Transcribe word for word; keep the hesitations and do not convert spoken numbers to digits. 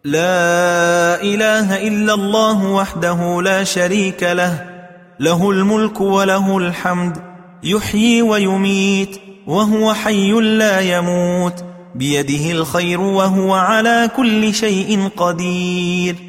لا إله إلا الله وحده لا شريك له، له الملك وله الحمد، يحيي ويميت وهو حي لا يموت، بيده الخير وهو على كل شيء قدير.